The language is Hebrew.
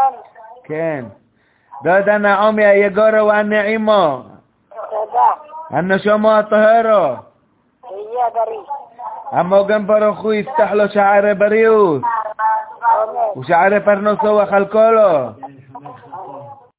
כן. דודה נעמי היגורו והנעימו. תודה. הנשומו הטהרו. יהיה בריא. המוגן ברוך הוא יפתח לו שערי בריאות. אמן. ושערי פרנסו וחלקו לו.